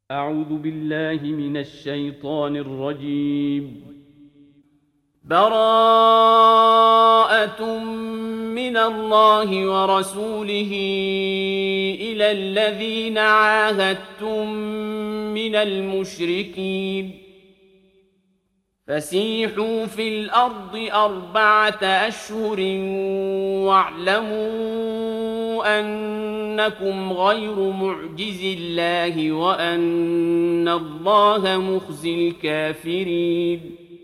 أعوذ بالله من الشيطان الرجيم. براءة من الله ورسوله إلى الذين عاهدتم من المشركين فسيحوا في الأرض 4 أشهر واعلموا أنكم غير معجز الله وأن الله مخزي الكافرين.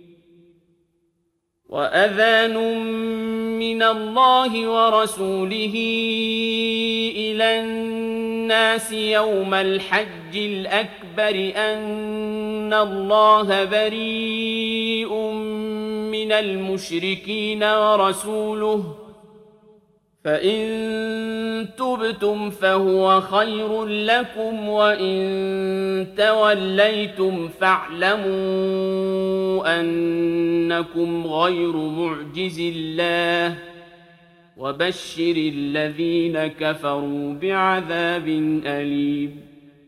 وأذان من الله ورسوله إلى الناس يوم الحج الأكبر أن الله بريء من المشركين ورسوله فإن تبتم فهو خير لكم وإن توليتم فاعلموا أنكم غير معجز الله وبشر الذين كفروا بعذاب أليم.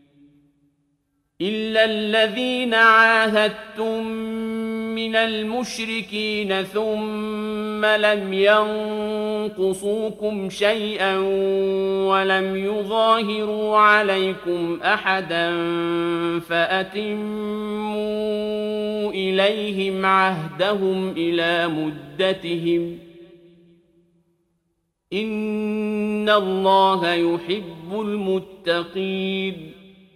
إلا الذين عاهدتم من المشركين ثم لم ينقصوكم شيئا ولم يظاهروا عليكم أحدا فأتموا إليهم عهدهم إلى مدتهم إن الله يحب المتقين.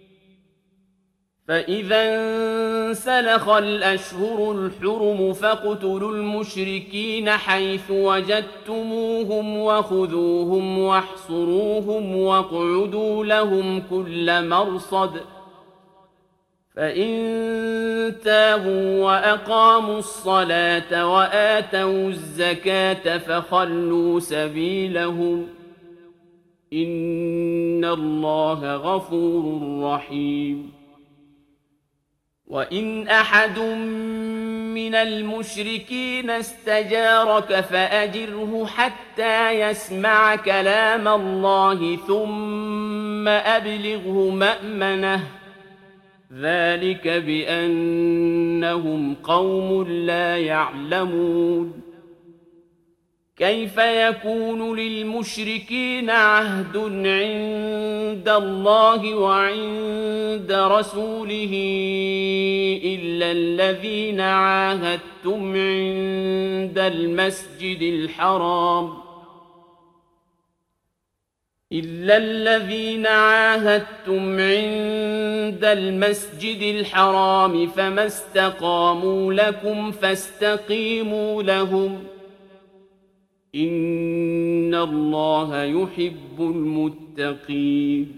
فإذا انسلخ الأشهر الحرم فاقتلوا المشركين حيث وجدتموهم وخذوهم واحصروهم واقعدوا لهم كل مرصد فإن تابوا وأقاموا الصلاة وآتوا الزكاة فخلوا سبيلهم إن الله غفور رحيم. وإن أحد من المشركين استجارك فأجره حتى يسمع كلام الله ثم أبلغه مأمنه ذلك بأنهم قوم لا يعلمون. كيف يكون للمشركين عهد عند الله وعند رسوله إلا الذين عاهدتم عند المسجد الحرام فما استقاموا لكم فاستقيموا لهم إن الله يحب المتقين.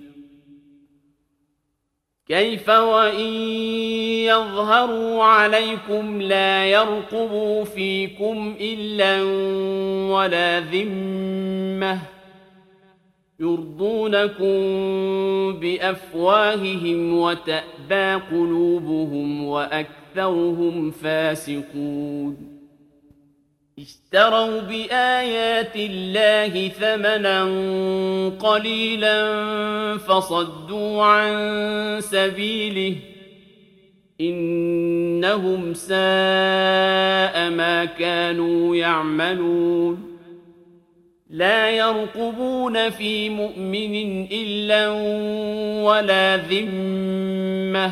كيف وإن يظهروا عليكم لا يرقبوا فيكم إلا ولا ذمة يرضونكم بأفواههم وتأبى قلوبهم وأكثرهم فاسقون. اشتروا بآيات الله ثمنا قليلا فصدوا عن سبيله إنهم ساء ما كانوا يعملون. لا يرقبون في مؤمن إلا ولا ذمة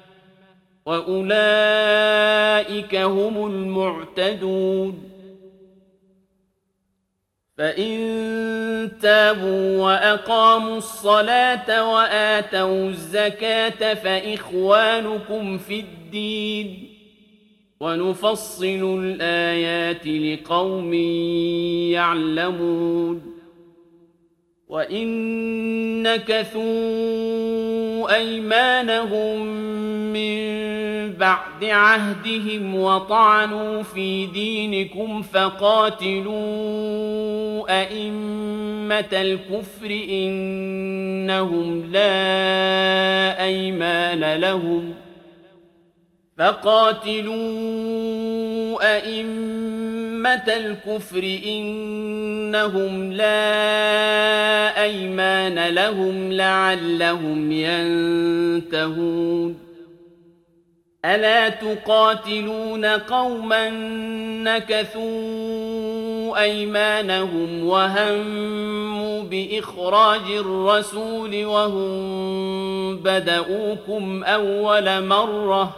وأولئك هم المعتدون. فإن تابوا وأقاموا الصلاة وآتوا الزكاة فإخوانكم في الدين ونفصل الآيات لقوم يعلمون. وإن نكثوا أيمانهم من بعد عهدهم وطعنوا في دينكم فقاتلوا أئمة الكفر إنهم لا أيمان لهم فقاتلوا أئمة الكفر إنهم لا أيمان لهم لعلهم ينتهون ألا تقاتلون قوما نكثوا أيمانهم وهموا بإخراج الرسول وهم بدؤوكم أول مرة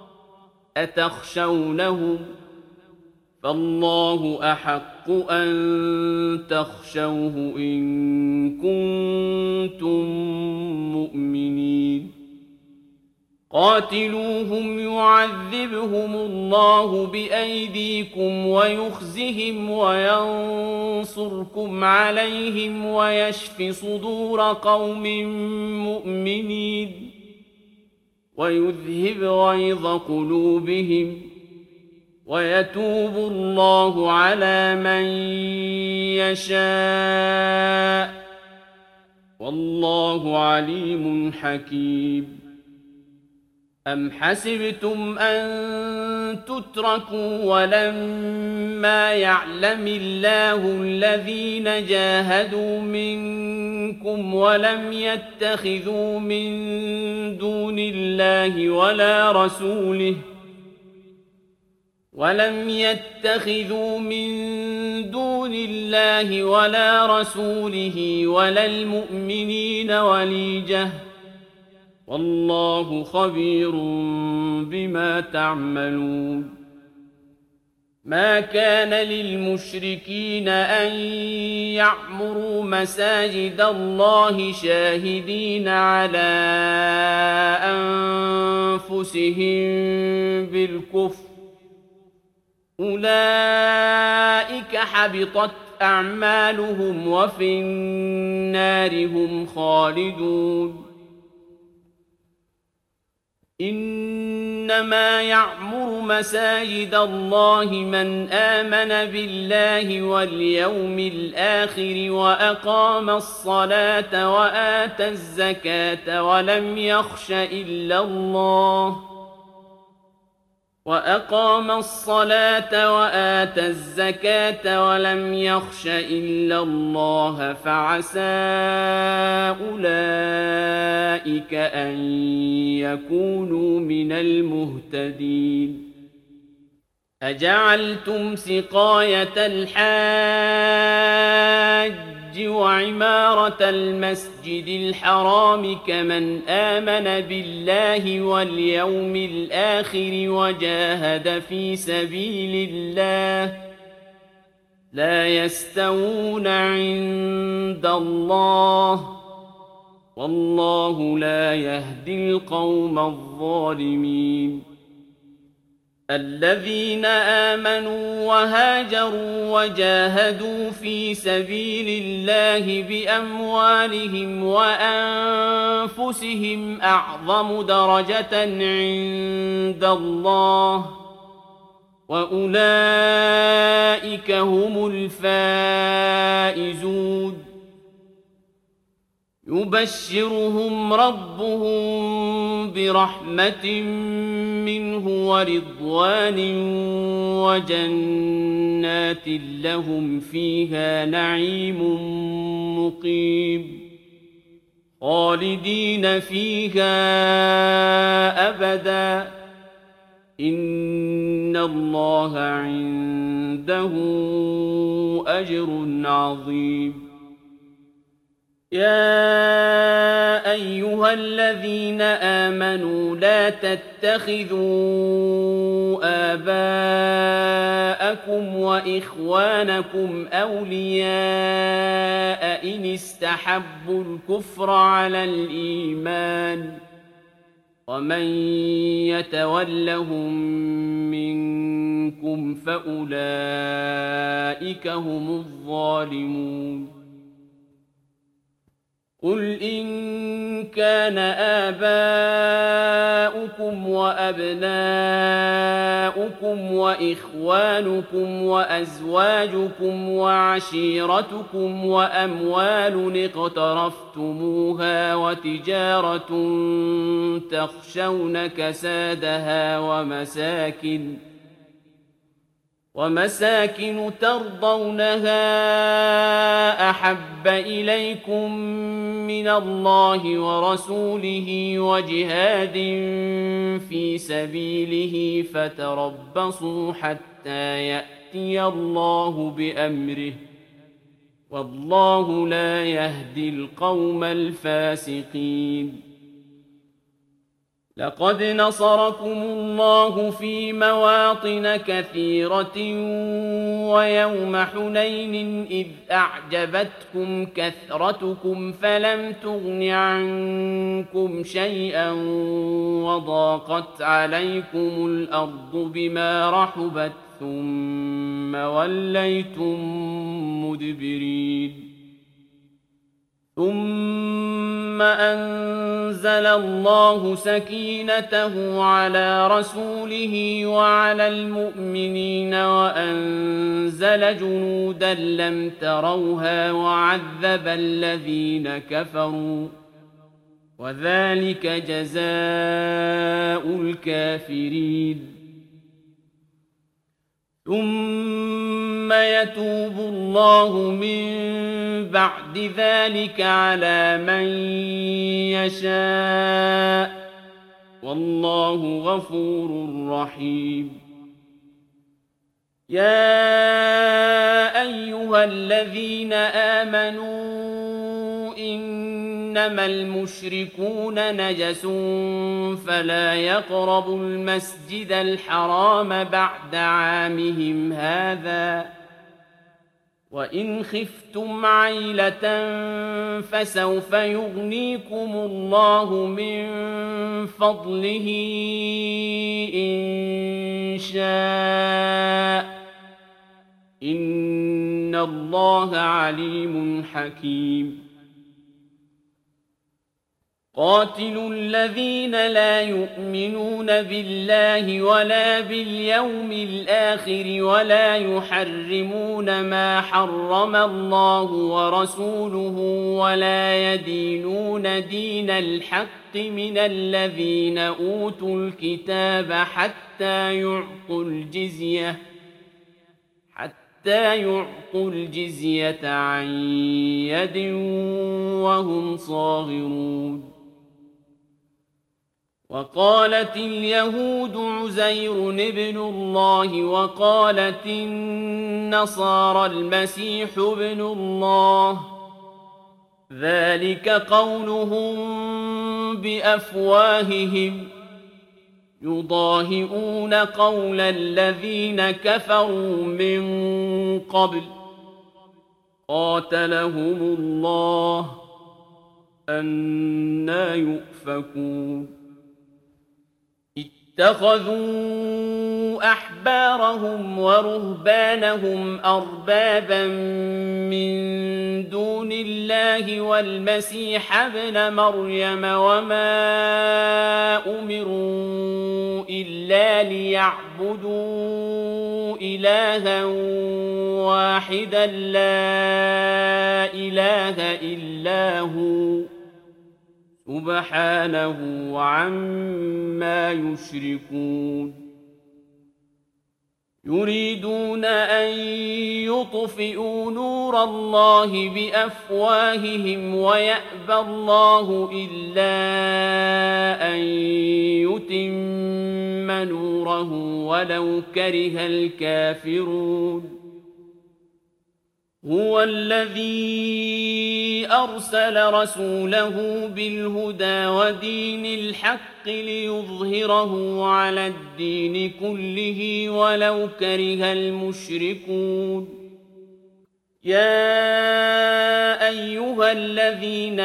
أتخشونهم فالله أحق أن تخشوه إن كنتم مؤمنين قاتلوهم يعذبهم الله بأيديكم ويخزهم وينصركم عليهم ويشف صدور قوم مؤمنين ويذهب غيظ قلوبهم ويتوب الله على من يشاء والله عليم حكيم أم حسبتم أن تتركوا ولما يعلم الله الذين جاهدوا منكم ولم يتخذوا من دون الله ولا رسوله ولا المؤمنين وليجة والله خبير بما تعملون ما كان للمشركين أن يعمروا مساجد الله شاهدين على أنفسهم بالكفر أولئك حبطت أعمالهم وفي النار هم خالدون إنما يعمر مساجد الله من آمن بالله واليوم الآخر وأقام الصلاة وآتى الزكاة ولم يخش إلا الله فعسى أولئك أن يكونوا من المهتدين أجعلتم سقاية الحاج وعمارة المسجد الحرام كمن آمن بالله واليوم الآخر وجاهد في سبيل الله لا يستوون عند الله والله لا يهدي القوم الظالمين الذين آمنوا وهاجروا وجاهدوا في سبيل الله بأموالهم وأنفسهم أعظم درجة عند الله وأولئك هم الفائزون يبشرهم ربهم برحمة منه ورضوان وجنات لهم فيها نعيم مقيم خالدين فيها أبدا إن الله عنده أجر عظيم يا أيها الذين آمنوا لا تتخذوا آباءكم وإخوانكم أولياء إن استحبوا الكفر على الإيمان ومن يتولهم منكم فأولئك هم الظالمون قل إن كان إخوانكم وأبناؤكم وإخوانكم وأزواجكم وعشيرتكم وأموال اقترفتموها وتجارة تخشون كسادها ومساكن ترضونها أحب إليكم من الله ورسوله وجهاد في سبيله فتربصوا حتى يأتي الله بأمره والله لا يهدي القوم الفاسقين. لقد نصركم الله في مواطن كثيرة ويوم حنين إذ أعجبتكم كثرتكم فلم تغن عنكم شيئا وضاقت عليكم الأرض بما رحبت ثم وليتم مدبرين. ثم أنزل الله سكينته على رسوله وعلى المؤمنين وأنزل جنودا لم تروها وعذب الذين كفروا وذلك جزاء الكافرين. ثم يتوب الله من بعد ذلك على من يشاء والله غفور رحيم. يا أيها الذين آمنوا إنما المشركون نجس فلا يقربوا المسجد الحرام بعد عامهم هذا وإن خفتم عيلة فسوف يغنيكم الله من فضله إن شاء إن الله عليم حكيم. قاتلوا الذين لا يؤمنون بالله ولا باليوم الآخر ولا يحرمون ما حرم الله ورسوله ولا يدينون دين الحق من الذين أوتوا الكتاب حتى يعطوا الجزية عن يد وهم صاغرون. وقالت اليهود عزير ابن الله وقالت النصارى المسيح ابن الله ذلك قولهم بأفواههم يضاهئون قول الذين كفروا من قبل قاتلهم الله أنى يؤفكون. اتخذوا أحبارهم ورهبانهم أربابا من دون الله والمسيح ابن مريم وما أمروا إلا ليعبدوا إلها واحدا لا إله إلا هو سبحانه عما يشركون. يريدون أن يطفئوا نور الله بأفواههم ويأبى الله إلا أن يتم نوره ولو كره الكافرون. هو الذي أرسل رسوله بالهدى ودين الحق ليظهره على الدين كله ولو كره المشركون. يا أيها الذين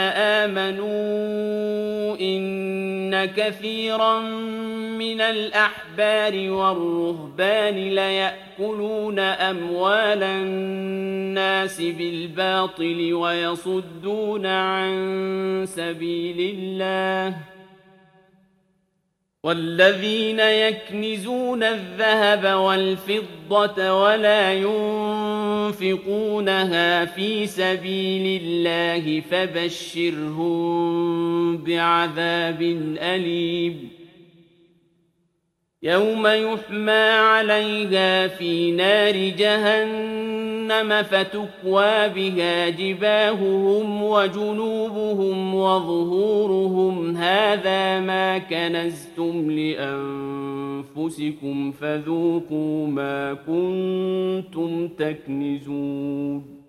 آمنوا إن كثيرا من الأحبار والرهبان ليأكلون أموال الناس بالباطل ويصدون عن سبيل الله والذين يكنزون الذهب والفضة ولا ينفقونها في سبيل الله فبشرهم بعذاب أليم يوم يحمى عليها في نار جهنم فتكوى بها جباههم وجنوبهم وظهورهم هذا ما كنزتم لأنفسكم فذوقوا ما كنتم تكنزون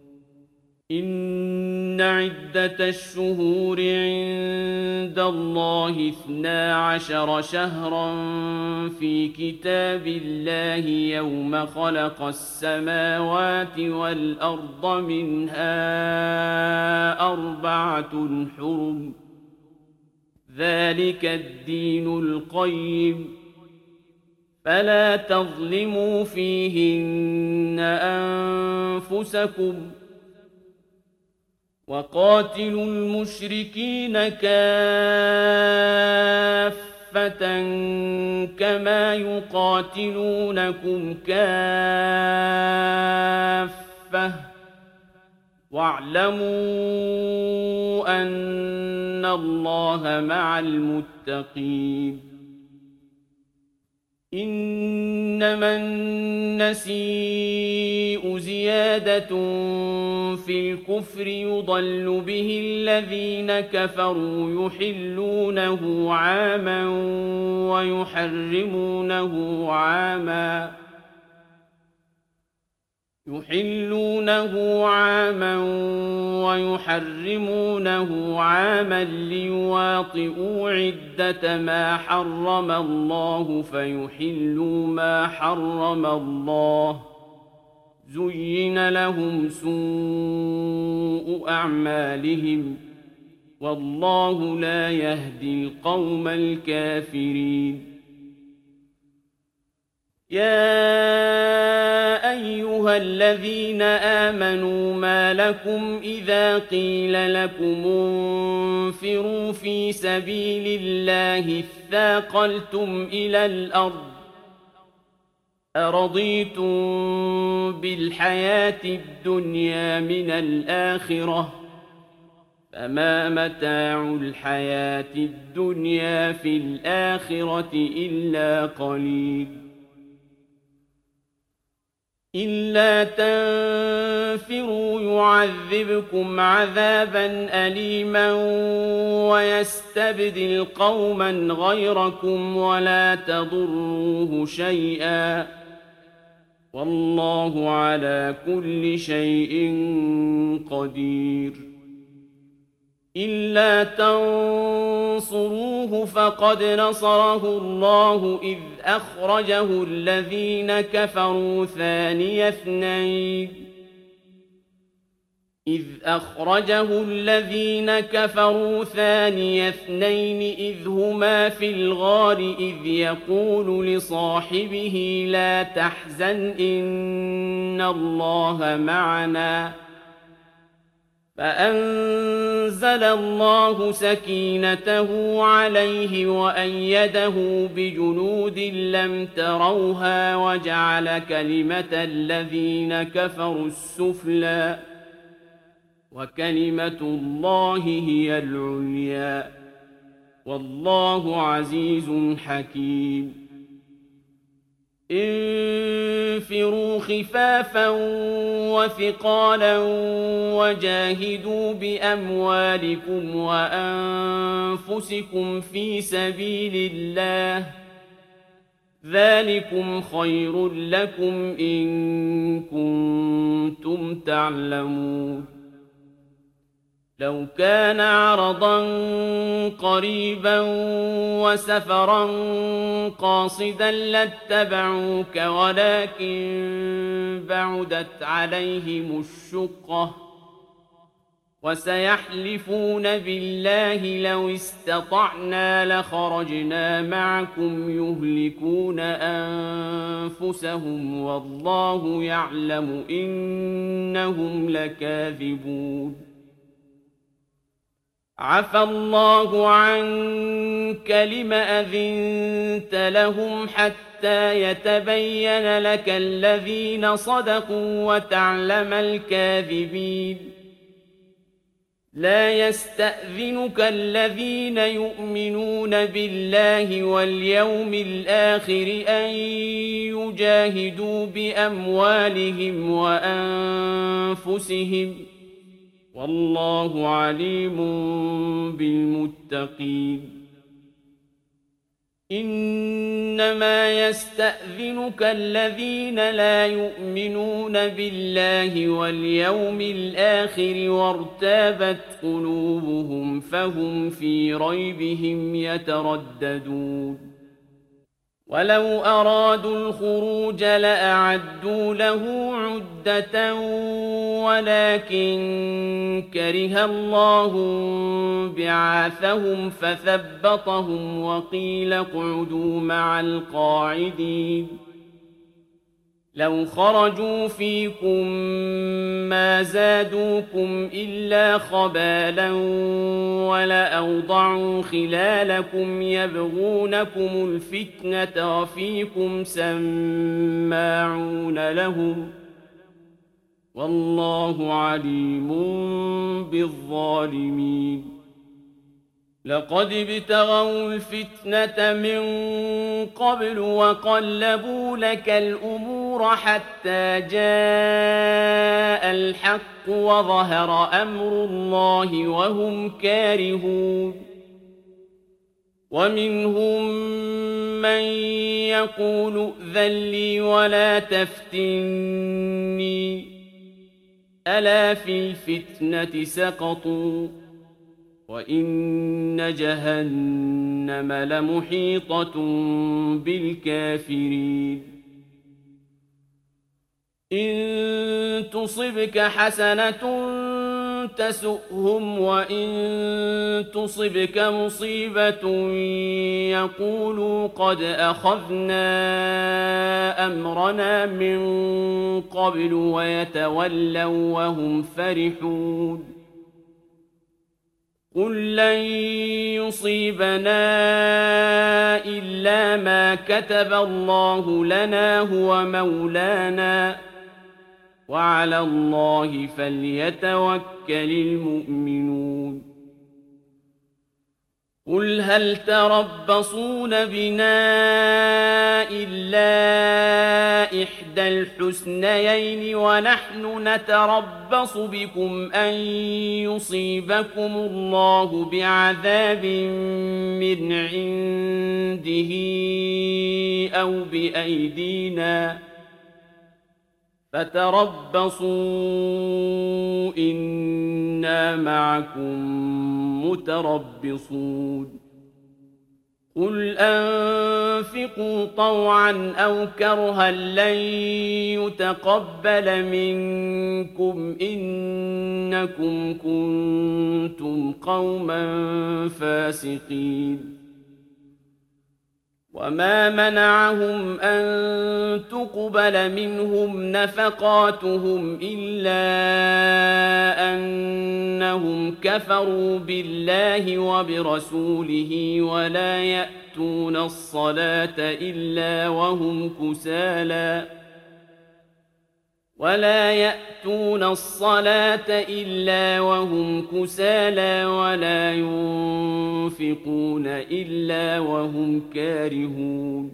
إن عدة الشهور عند الله 12 شهرا في كتاب الله يوم خلق السماوات والأرض منها 4 حرم ذلك الدين القيم فلا تظلموا فيهن أنفسكم وقاتلوا المشركين كافة كما يقاتلونكم كافة واعلموا أن الله مع المتقين إنما النسيء زيادة في الكفر يضل به الذين كفروا يحلونه عاما ويحرمونه عاما ليواطئوا عدة ما حرم الله فيحلوا ما حرم الله زين لهم سوء أعمالهم والله لا يهدي القوم الكافرين يا أيها الذين آمنوا ما لكم إذا قيل لكم انفروا في سبيل الله اثاقلتم إلى الأرض أرضيتم بالحياة الدنيا من الآخرة فما متاع الحياة الدنيا في الآخرة إلا قليل إلا تنفروا يعذبكم عذابا أليما ويستبدل قوما غيركم ولا تضروه شيئا والله على كل شيء قدير إلا تنصروه فقد نصره الله إذ أخرجه الذين كفروا ثاني اثنين إذ هما في الغار إذ يقول لصاحبه لا تحزن إن الله معنا فأنزل الله سكينته عليه وأيده بجنود لم تروها وجعل كلمة الذين كفروا السفلى وكلمة الله هي العليا والله عزيز حكيم انفروا خفافا وثقالا وجاهدوا بأموالكم وأنفسكم في سبيل الله ذلكم خير لكم إن كنتم تعلمون لو كان عرضا قريبا وسفرا قاصدا لاتبعوك ولكن بعدت عليهم الشقة وسيحلفون بالله لو استطعنا لخرجنا معكم يهلكون أنفسهم والله يعلم إنهم لكاذبون عفى الله عنك لم أذنت لهم حتى يتبين لك الذين صدقوا وتعلم الكاذبين لا يستأذنك الذين يؤمنون بالله واليوم الآخر أن يجاهدوا بأموالهم وأنفسهم والله عليم بالمتقين إنما يستأذنك الذين لا يؤمنون بالله واليوم الآخر وارتابت قلوبهم فهم في ريبهم يترددون ولو أرادوا الخروج لأعدوا له عدة ولكن كره الله بعاثهم فثبطهم وقيل اقعدوا مع القاعدين لو خرجوا فيكم ما زادوكم إلا خبالا ولأوضعوا خلالكم يبغونكم الفتنة وفيكم سماعون لهم والله عليم بالظالمين لقد ابتغوا الفتنة من قبل وقلبوا لك الأمور حتى جاء الحق وظهر أمر الله وهم كارهون ومنهم من يقول ائذن لي ولا تفتني ألا في الفتنة سقطوا وإن جهنم لمحيطة بالكافرين إن تصبك حسنة تسؤهم وإن تصبك مصيبة يقولوا قد أخذنا أمرنا من قبل ويتولوا وهم فرحون قل لن يصيبنا إلا ما كتب الله لنا هو مولانا وعلى الله فليتوكل المؤمنون قل هل تربصون بنا إلا إحدى الحسنيين ونحن نتربص بكم أن يصيبكم الله بعذاب من عنده أو بأيدينا فتربصوا إنا معكم متربصون قل أنفقوا طوعا أو كرها لن يتقبل منكم إنكم كنتم قوما فاسقين وما منعهم أن تقبل منهم نفقاتهم إلا أنهم كفروا بالله وبرسوله ولا يأتون الصلاة إلا وهم كسالى ولا ينفقون إلا وهم كارهون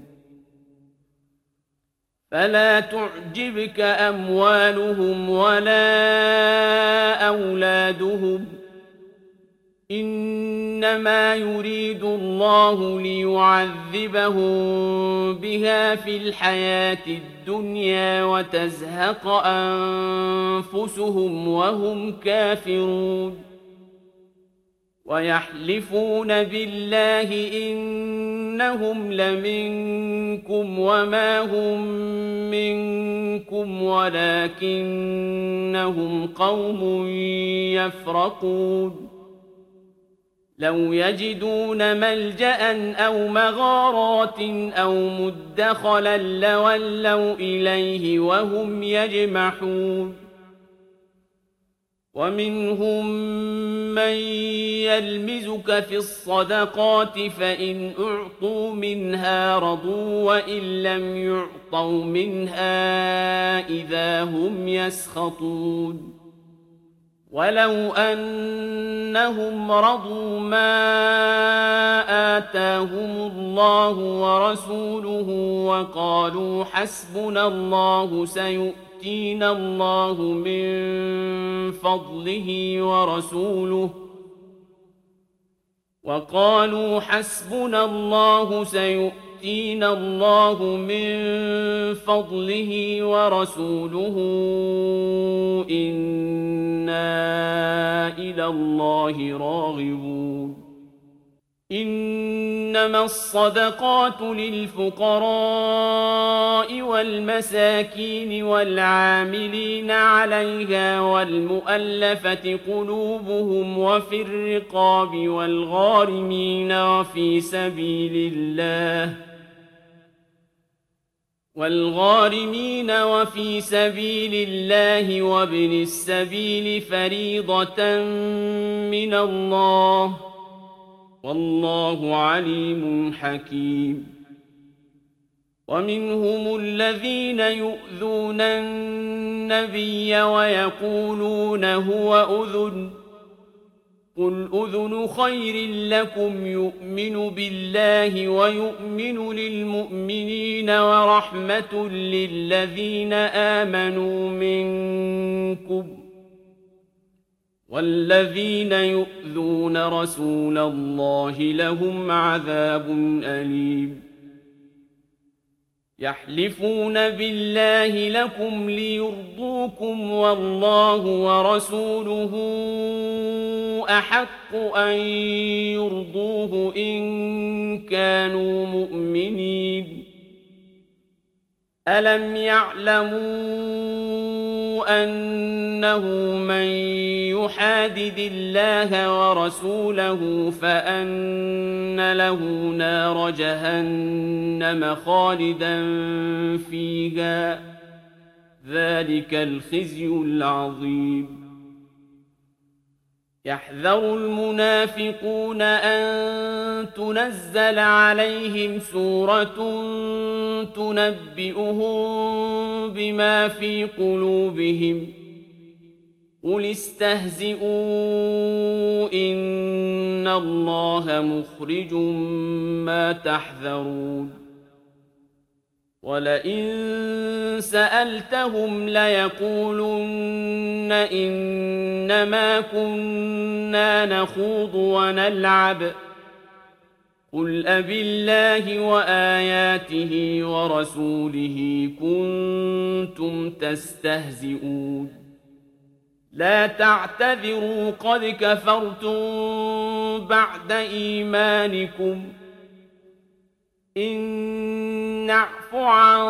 فلا تعجبك أموالهم ولا أولادهم إنما يريد الله ليعذبهم بها في الحياة الدنيا وتزهق أنفسهم وهم كافرون ويحلفون بالله إنهم لمنكم وما هم منكم ولكنهم قوم يفرقون لو يجدون ملجأ أو مغارات أو مدخلا لولوا إليه وهم يجمحون ومنهم من يلمزك في الصدقات فإن أعطوا منها رضوا وإن لم يعطوا منها إذا هم يسخطون ولو أنهم رضوا ما آتاهم الله ورسوله وقالوا حسبنا الله سيؤتينا الله من فضله ورسوله إنا إلى الله راغبون إنما الصدقات للفقراء والمساكين والعاملين عليها والمؤلفة قلوبهم وفي الرقاب والغارمين وفي سبيل الله وابن السبيل فريضة من الله والله عليم حكيم ومنهم الذين يؤذون النبي ويقولون هو أذن قل أذن خير لكم يؤمن بالله ويؤمن للمؤمنين ورحمة للذين آمنوا منكم والذين يؤذون رسول الله لهم عذاب أليم يحلفون بالله لكم ليرضوكم والله ورسوله أحق أن يرضوه إن كانوا مؤمنين ألم يعلموا أنه من يحادد الله ورسوله فأن له نار جهنم خالدا فيها ذلك الخزي العظيم يحذر المنافقون أن تنزل عليهم سورة تنبئهم بما في قلوبهم قل استهزئوا إن الله مخرج ما تحذرون ولئن سألتهم ليقولن إنما كنا نخوض ونلعب قل أبالله وآياته ورسوله كنتم تستهزئون لا تعتذروا قد كفرتم بعد إيمانكم إن نعف عن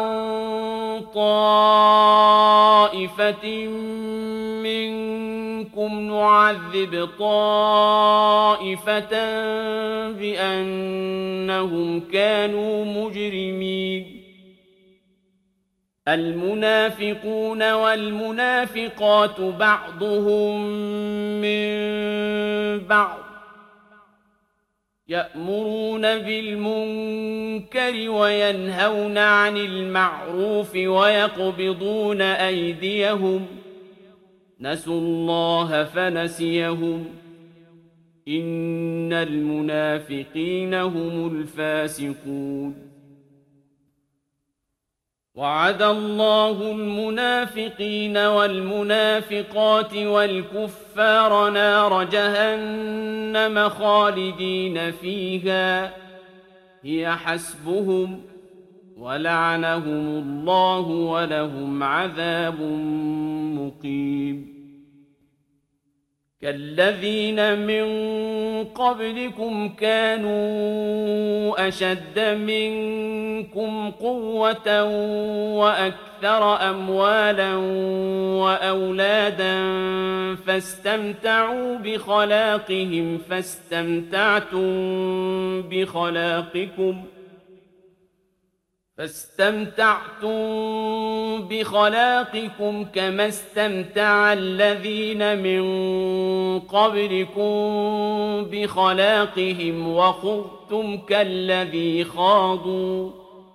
طائفة منكم نعذب طائفة بأنهم كانوا مجرمين المنافقون والمنافقات بعضهم من بعض يأمرون بالمنكر وينهون عن المعروف ويقبضون أيديهم نسوا الله فنسيهم إن المنافقين هم الفاسقون وعد الله المنافقين والمنافقات والكفار نار جهنم خالدين فيها هي حسبهم ولعنهم الله ولهم عذاب مقيم كالذين من قبلكم كانوا أشد منكم قوة وأكثر أموالا وأولادا فاستمتعوا بخلاقهم فاستمتعتم بخلاقكم كما استمتع الذين من قبلكم بخلاقهم وخضتم كالذي خاضوا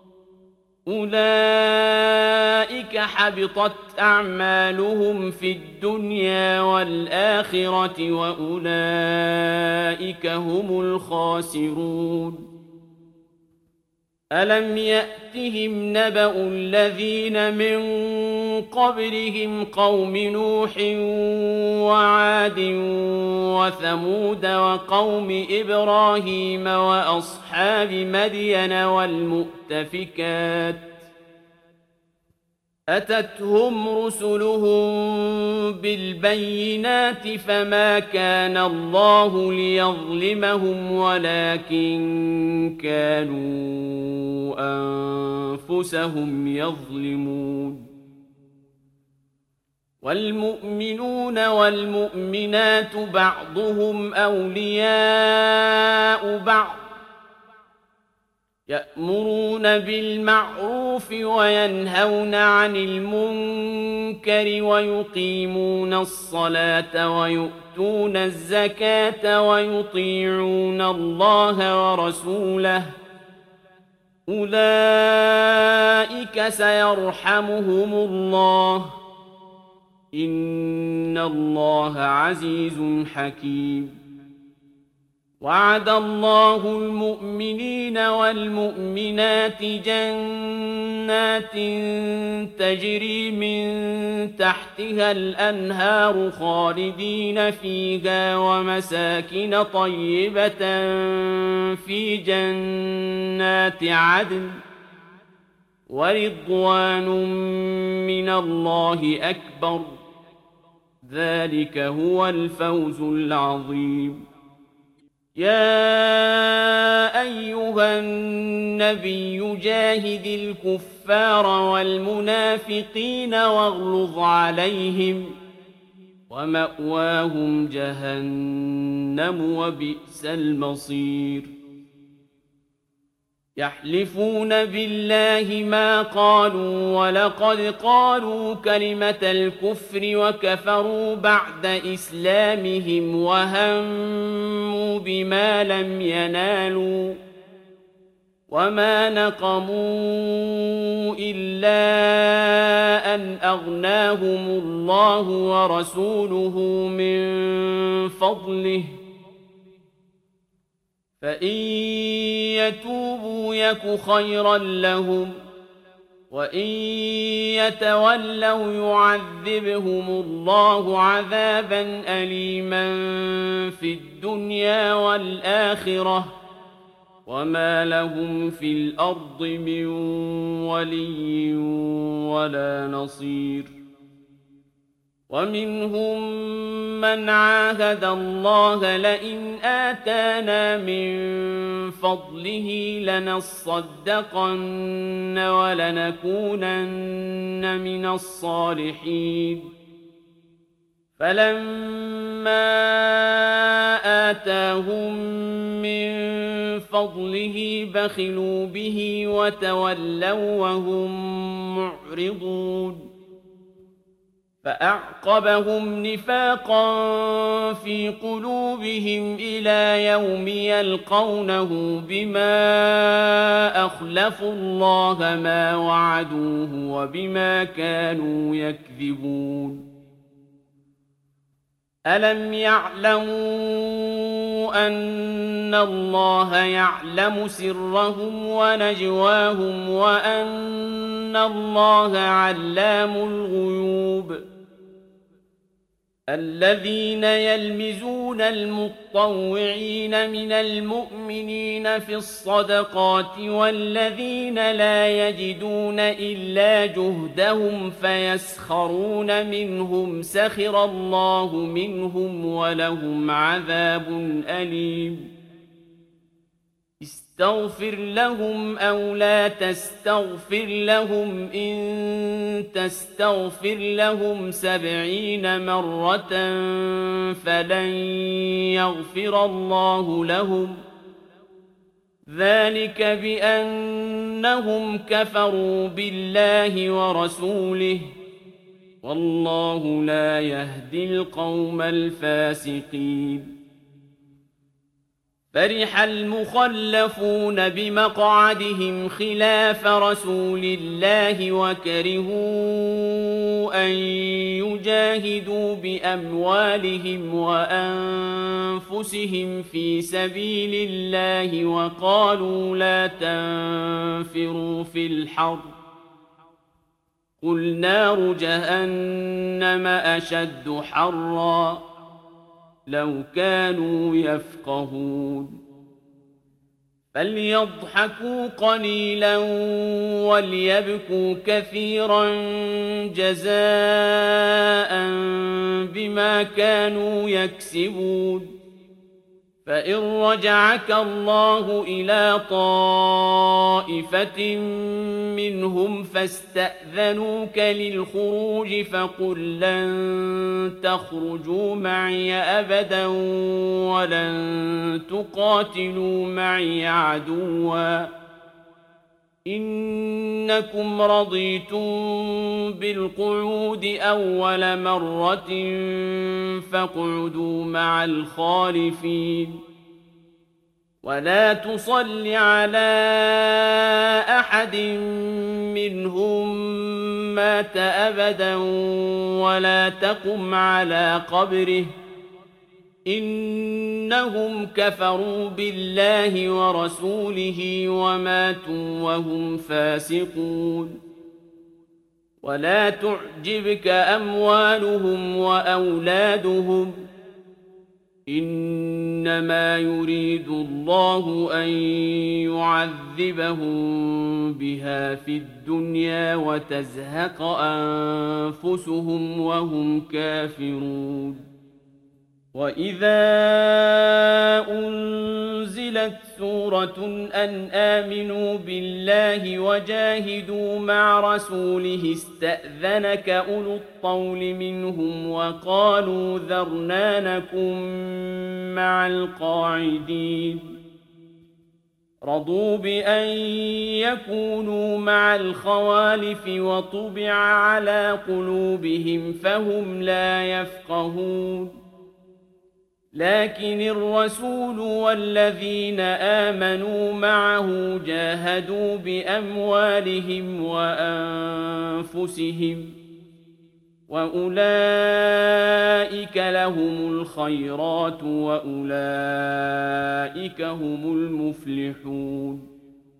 أولئك حبطت أعمالهم في الدنيا والآخرة وأولئك هم الخاسرون ألم يأتهم نبأ الذين من قبلهم قوم نوح وعاد وثمود وقوم إبراهيم وأصحاب مدين والمؤتفكات أتتهم رسلهم بالبينات فما كان الله ليظلمهم ولكن كانوا أنفسهم يظلمون والمؤمنون والمؤمنات بعضهم أولياء بعض يأمرون بالمعروف وينهون عن المنكر ويقيمون الصلاة ويؤتون الزكاة ويطيعون الله ورسوله أولئك سيرحمهم الله إن الله عزيز حكيم وعد الله المؤمنين والمؤمنات جنات تجري من تحتها الأنهار خالدين فيها ومساكن طيبة في جنات عدن ورضوان من الله أكبر ذلك هو الفوز العظيم يا أيها النبي جاهد الكفار والمنافقين واغلظ عليهم ومأواهم جهنم وبئس المصير يحلفون بالله ما قالوا ولقد قالوا كلمة الكفر وكفروا بعد إسلامهم وهموا بما لم ينالوا وما نقموا إلا أن أغناهم الله ورسوله من فضله فإن يتوبوا يك خيرا لهم وإن يتولوا يعذبهم الله عذابا أليما في الدنيا والآخرة وما لهم في الأرض من ولي ولا نصير ومنهم من عاهد الله لئن آتانا من فضله لنصدقن ولنكونن من الصالحين فلما آتاهم من فضله بخلوا به وتولوا وهم معرضون فأعقبهم نفاقا في قلوبهم إلى يوم يلقونه بما أخلفوا الله ما وعدوه وبما كانوا يكذبون ألم يعلموا أن الله يعلم سرهم ونجواهم وأن الله علام الغيوب الذين يلمزون المطوعين من المؤمنين في الصدقات والذين لا يجدون إلا جهدهم فيسخرون منهم سخر الله منهم ولهم عذاب أليم استغفر لهم أو لا تستغفر لهم إن تستغفر لهم 70 مرة فلن يغفر الله لهم ذلك بأنهم كفروا بالله ورسوله والله لا يهدي القوم الفاسقين فرح المخلفون بمقعدهم خلاف رسول الله وكرهوا أن يجاهدوا بأموالهم وأنفسهم في سبيل الله وقالوا لا تنفروا في الحر قل نار جهنم أشد حرًّا لو كانوا يفقهون فليضحكوا قليلا وليبكوا كثيرا جزاء بما كانوا يكسبون فإن رجعك الله إلى طائفة منهم فاستأذنوك للخروج فقل لن تخرجوا معي أبدا ولن تقاتلوا معي عدوا إنكم رضيتم بالقعود أول مرة فاقعدوا مع الخالفين ولا تصل على أحد منهم مات أبدا ولا تقم على قبره إنهم كفروا بالله ورسوله وماتوا وهم فاسقون ولا تعجبك أموالهم وأولادهم إنما يريد الله أن يعذبهم بها في الدنيا وتزهق أنفسهم وهم كافرون وإذا أنزلت سورة أن آمنوا بالله وجاهدوا مع رسوله استأذنك أولو الطول منهم وقالوا ذرنا نكن مع القاعدين رضوا بأن يكونوا مع الخوالف وطبع على قلوبهم فهم لا يفقهون لكن الرسول والذين آمنوا معه جاهدوا بأموالهم وأنفسهم وأولئك لهم الخيرات وأولئك هم المفلحون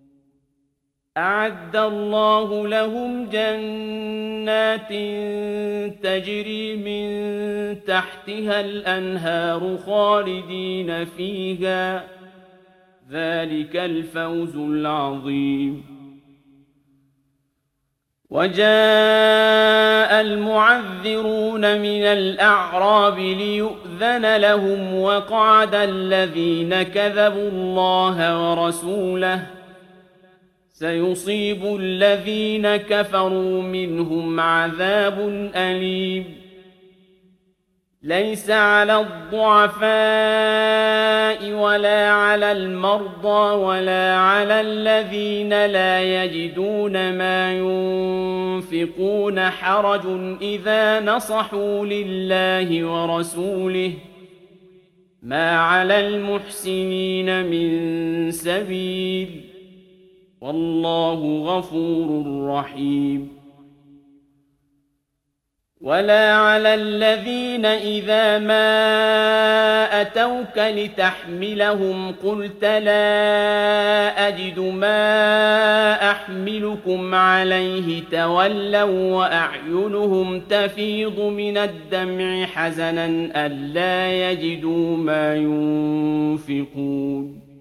أعد الله لهم جنات تجري من تحتها الأنهار خالدين فيها ذلك الفوز العظيم وجاء المعذرون من الأعراب ليؤذن لهم وقعد الذين كذبوا الله ورسوله سيصيب الذين كفروا منهم عذاب أليم ليس على الضعفاء ولا على المرضى ولا على الذين لا يجدون ما ينفقون حرج إذا نصحوا لله ورسوله ما على المحسنين من سبيل والله غفور رحيم ولا على الذين إذا ما أتوك لتحملهم قلت لا أجد ما أحملكم عليه تولوا وأعينهم تفيض من الدمع حزنا ألا يجدوا ما ينفقون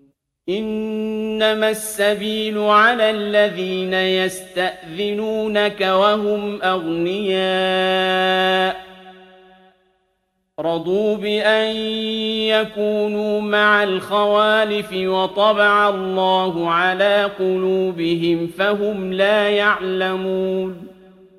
إنما السبيل على الذين يستأذنونك وهم أغنياء رضوا بأن يكونوا مع الخوالف وطبع الله على قلوبهم فهم لا يعلمون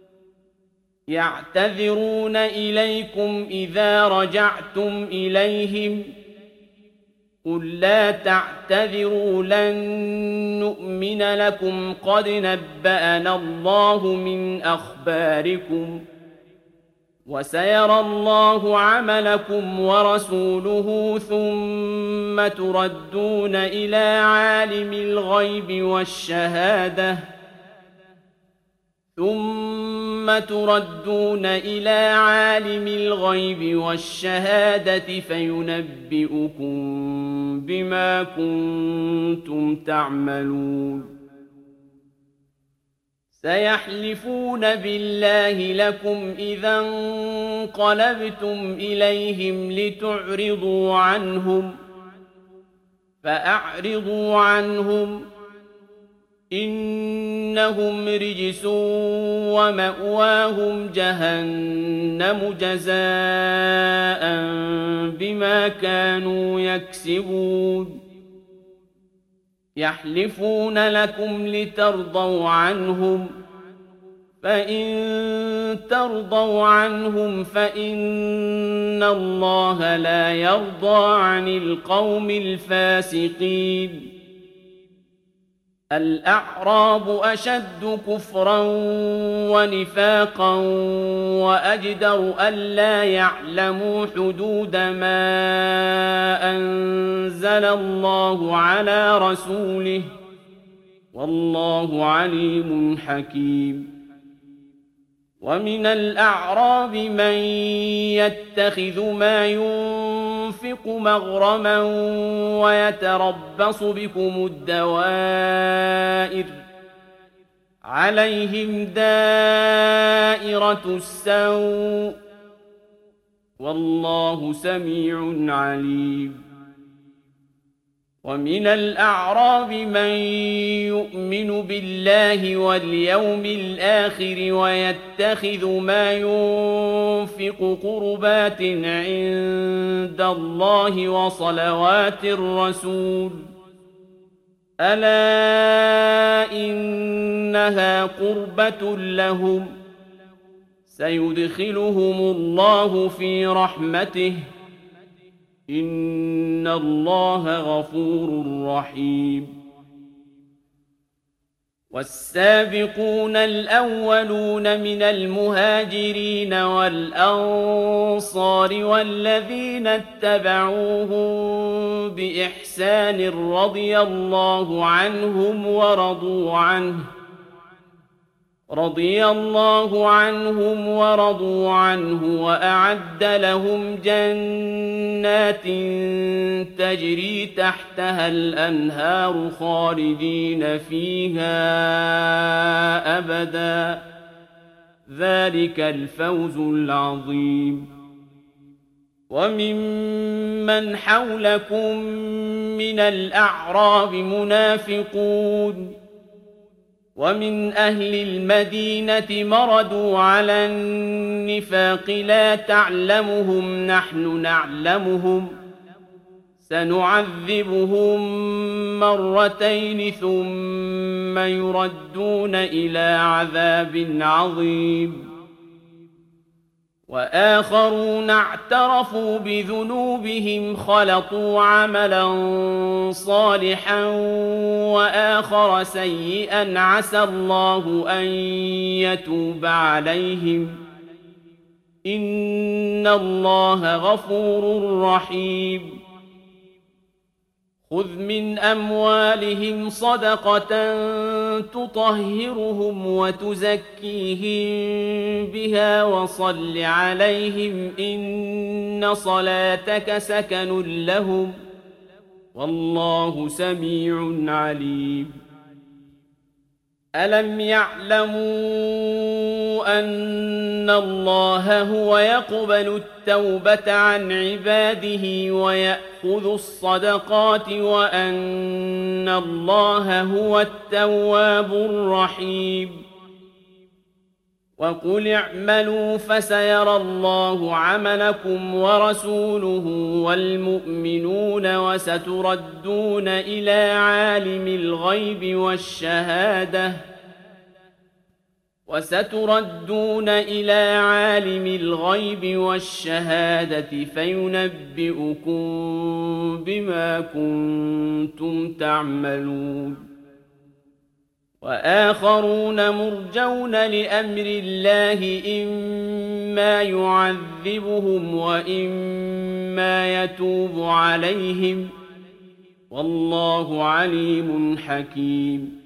يعتذرون إليكم إذا رجعتم إليهم قل لا تعتذروا لن نؤمن لكم قد نبأنا الله من أخباركم وسيرى الله عملكم ورسوله ثم تردون إلى عالم الغيب والشهادة فينبئكم بما كنتم تعملون سيحلفون بالله لكم إذا انقلبتم إليهم لتعرضوا عنهم فأعرضوا عنهم إنهم رجس ومأواهم جهنم جزاء بما كانوا يكسبون يحلفون لكم لترضوا عنهم فإن ترضوا عنهم فإن الله لا يرضى عن القوم الفاسقين الأعراب أشد كفرا ونفاقا وأجدر ألا يعلموا حدود ما أنزل الله على رسوله والله عليم حكيم ومن الأعراب من يتخذ ما ينفق مغرما ويتربص بكم الدوائر عليهم دائرة السوء والله سميع عليم ومن الأعراب من يؤمن بالله واليوم الآخر ويتخذ ما ينفق قربات عند الله وصلوات الرسول ألا إنها قربة لهم سيدخلهم الله في رحمته إن الله غفور رحيم والسابقون الأولون من المهاجرين والأنصار والذين اتبعوهم بإحسان رضي الله عنهم ورضوا عنه وأعد لهم جنات تجري تحتها الأنهار خالدين فيها أبدا ذلك الفوز العظيم وممن حولكم من الأعراب منافقون ومن أهل المدينة مردوا على النفاق لا تعلمهم نحن نعلمهم سنعذبهم مرتين ثم يردون إلى عذاب عظيم وآخرون اعترفوا بذنوبهم خلطوا عملا صالحا وآخر سيئا عسى الله أن يتوب عليهم إن الله غفور رحيم خذ من أموالهم صدقة تطهرهم وتزكيهم بها وصل عليهم إن صلاتك سكن لهم والله سميع عليم ألم يعلموا أن الله هو يقبل التوبة عن عباده ويأخذ الصدقات وأن الله هو التواب الرحيم وقل اعملوا فسيرى الله عملكم ورسوله والمؤمنون وستردون إلى عالم الغيب والشهادة وستردون إلى عالم الغيب والشهادة فينبئكم بما كنتم تعملون وآخرون مرجون لأمر الله إما يعذبهم وإما يتوب عليهم والله عليم حكيم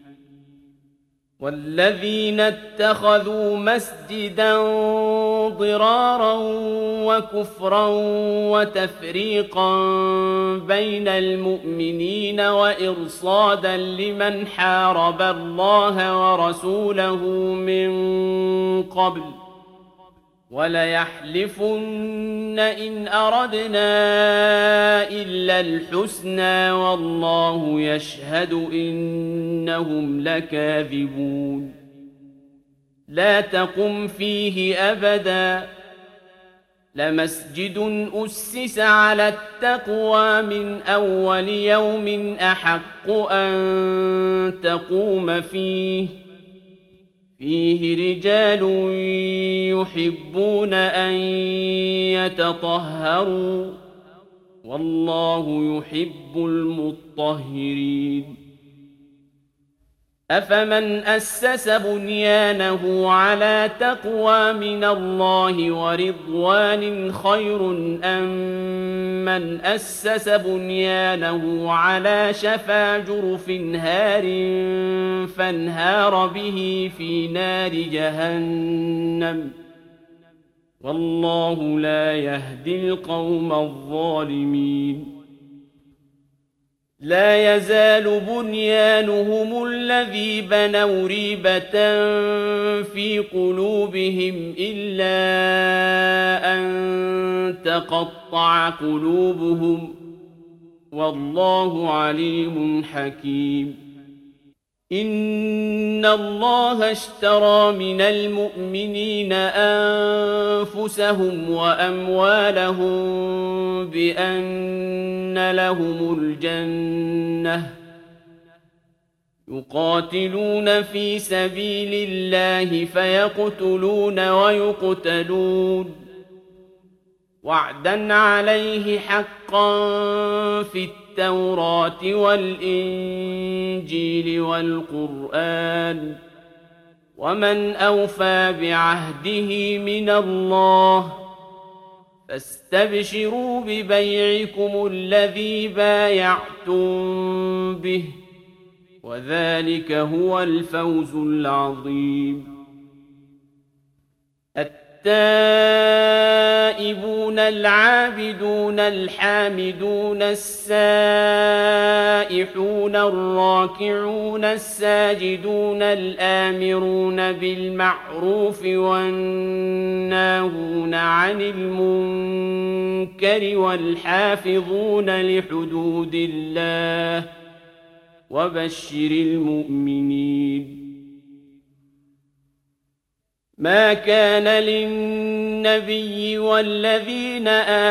والذين اتخذوا مسجدا ضرارا وكفرا وتفريقا بين المؤمنين وإرصادا لمن حارب الله ورسوله من قبل وليحلفن إن أردنا إلا الحسنى والله يشهد إنهم لكاذبون لا تقم فيه أبدا لمسجد أسس على التقوى من أول يوم أحق أن تقوم فيه رجال يحبون أن يتطهروا والله يحب المطهرين أفمن أسس بنيانه على تقوى من الله ورضوان خير أم من أسس بنيانه على شفا جرف هار فانهار به في نار جهنم والله لا يهدي القوم الظالمين لا يزال بنيانهم الذي بنوا ريبة في قلوبهم إلا أن تقطع قلوبهم والله عليم حكيم إن الله اشترى من المؤمنين أنفسهم وأموالهم بأن لهم الجنة يقاتلون في سبيل الله فيقتلون ويقتلون وعدا عليه حقا في التوراة والإنجيل والقرآن ومن أوفى بعهده من الله فاستبشروا ببيعكم الذي بايعتم به وذلك هو الفوز العظيم التائبون العابدون الحامدون السائحون الراكعون الساجدون الآمرون بالمعروف والناهون عن المنكر والحافظون لحدود الله وبشر المؤمنين ما كان للنبي والذين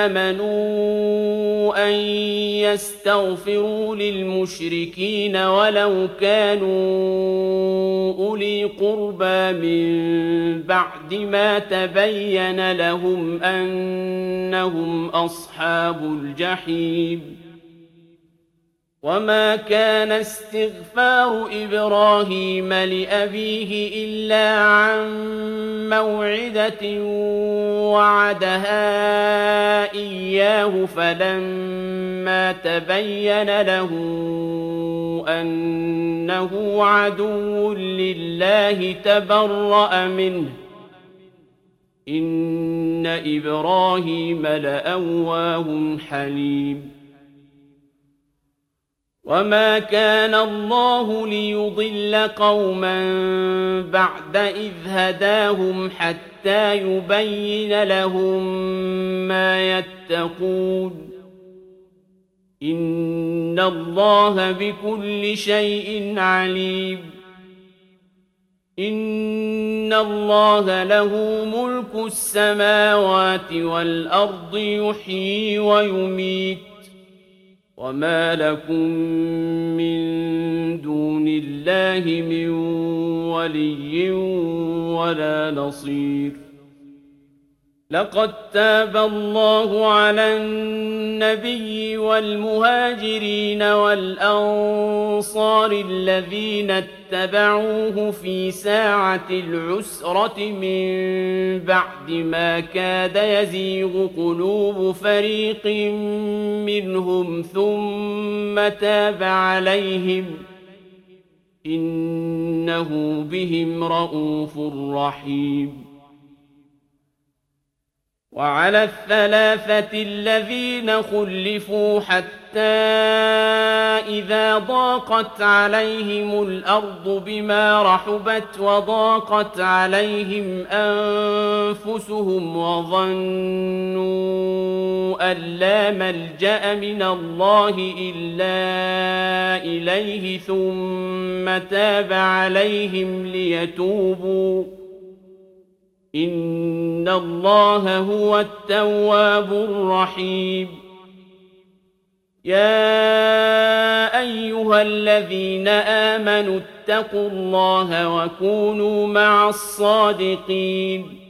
آمنوا أن يستغفروا للمشركين ولو كانوا أولي قربى من بعد ما تبين لهم أنهم أصحاب الجحيم وما كان استغفار إبراهيم لأبيه إلا عن موعدة وعدها إياه فلما تبين له أنه عدو لله تبرأ منه إن إبراهيم لأواه حليم وما كان الله ليضل قوما بعد إذ هداهم حتى يبين لهم ما يتقون إن الله بكل شيء عليم إن الله له ملك السماوات والأرض يحيي ويميت وما لكم من دون الله من ولي ولا نصير. لقد تاب الله على النبي والمهاجرين والأنصار الذين اتبعوه في ساعة العسرة من بعد ما كاد يزيغ قلوب فريق منهم ثم تاب عليهم إنه بهم رءوف رحيم. وعلى الثلاثة الذين خلفوا حتى إذا ضاقت عليهم الأرض بما رحبت وضاقت عليهم أنفسهم وظنوا أن لا ملجأ من الله إلا إليه ثم تاب عليهم ليتوبوا إن الله هو التواب الرحيم. يا أيها الذين آمنوا اتقوا الله وكونوا مع الصادقين.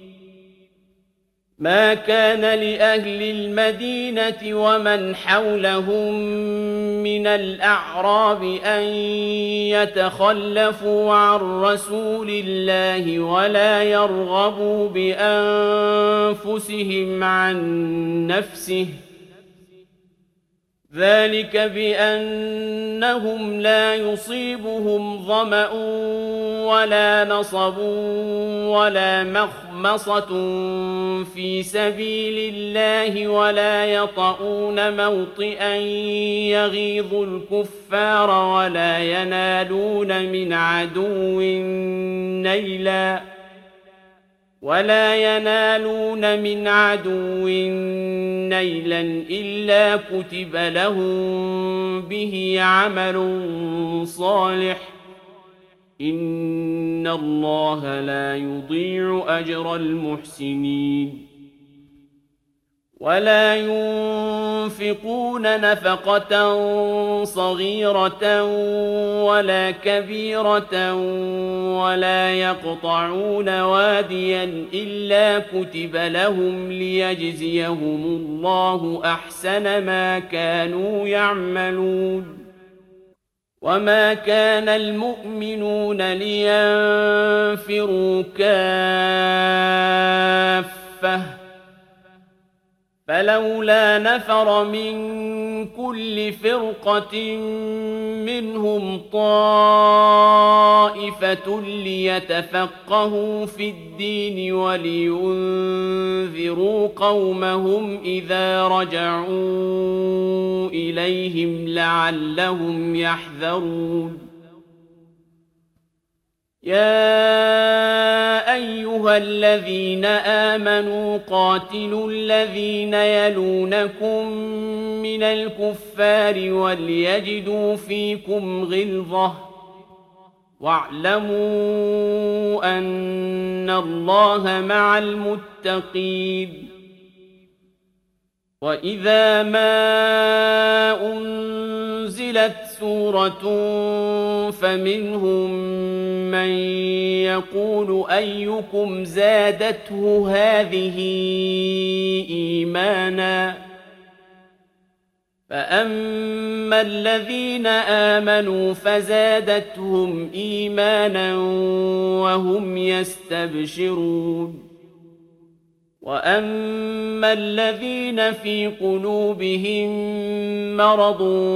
ما كان لأهل المدينة ومن حولهم من الأعراب أن يتخلفوا عن رسول الله ولا يرغبوا بأنفسهم عن نفسه ذلك بأنهم لا يصيبهم ظمأ ولا نصب ولا مخمصة في سبيل الله ولا يطؤون موطئا يغيظ الكفار ولا ينالون من عدو نيلا إلا كتب لهم به عمل صالح إن الله لا يضيع أجر المحسنين. ولا ينفقون نفقة صغيرة ولا كبيرة ولا يقطعون واديا إلا كتب لهم ليجزيهم الله أحسن ما كانوا يعملون. وما كان المؤمنون لينفروا كافة فلولا نفر من كل فرقة منهم طائفة ليتفقهوا في الدين ولينذروا قومهم إذا رجعوا إليهم لعلهم يحذرون. يا أيها الذين آمنوا قاتلوا الذين يلونكم من الكفار وليجدوا فيكم غلظة واعلموا أن الله مع المتقين. وإذا ما أنزلت سورة فمنهم من يقول أيكم زادته هذه إيمانا فأما الذين آمنوا فزادتهم إيمانا وهم يستبشرون. وأما الذين في قلوبهم مرض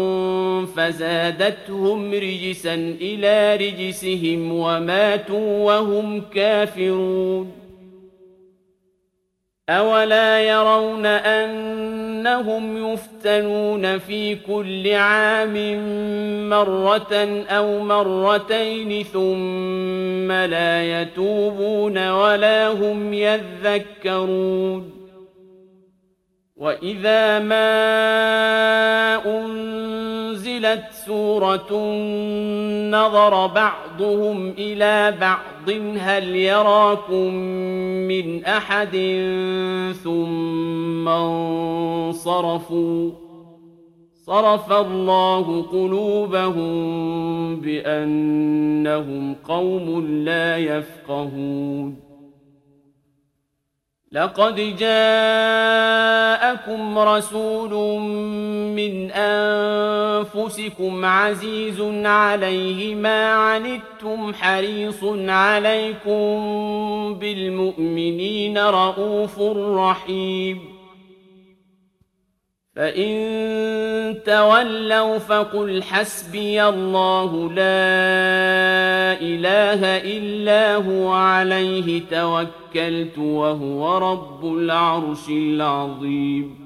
فزادتهم رجسا إلى رجسهم وماتوا وهم كافرون. أولا يرون أنهم يفتنون في كل عام مرة أو مرتين ثم لا يتوبون ولا هم يذكرون. وإذا ما أنزلت سورة نظر بعضهم إلى بعض هل يراكم من أحد ثم انصرفوا صرف الله قلوبهم بأنهم قوم لا يفقهون لقد جاءكم رسول من أنفسكم عزيز عليه ما عنتم حريص عليكم بالمؤمنين رؤوف رحيم فإن تولوا فقل حسبي الله لا إله إلا هو عليه توكلت وهو رب العرش العظيم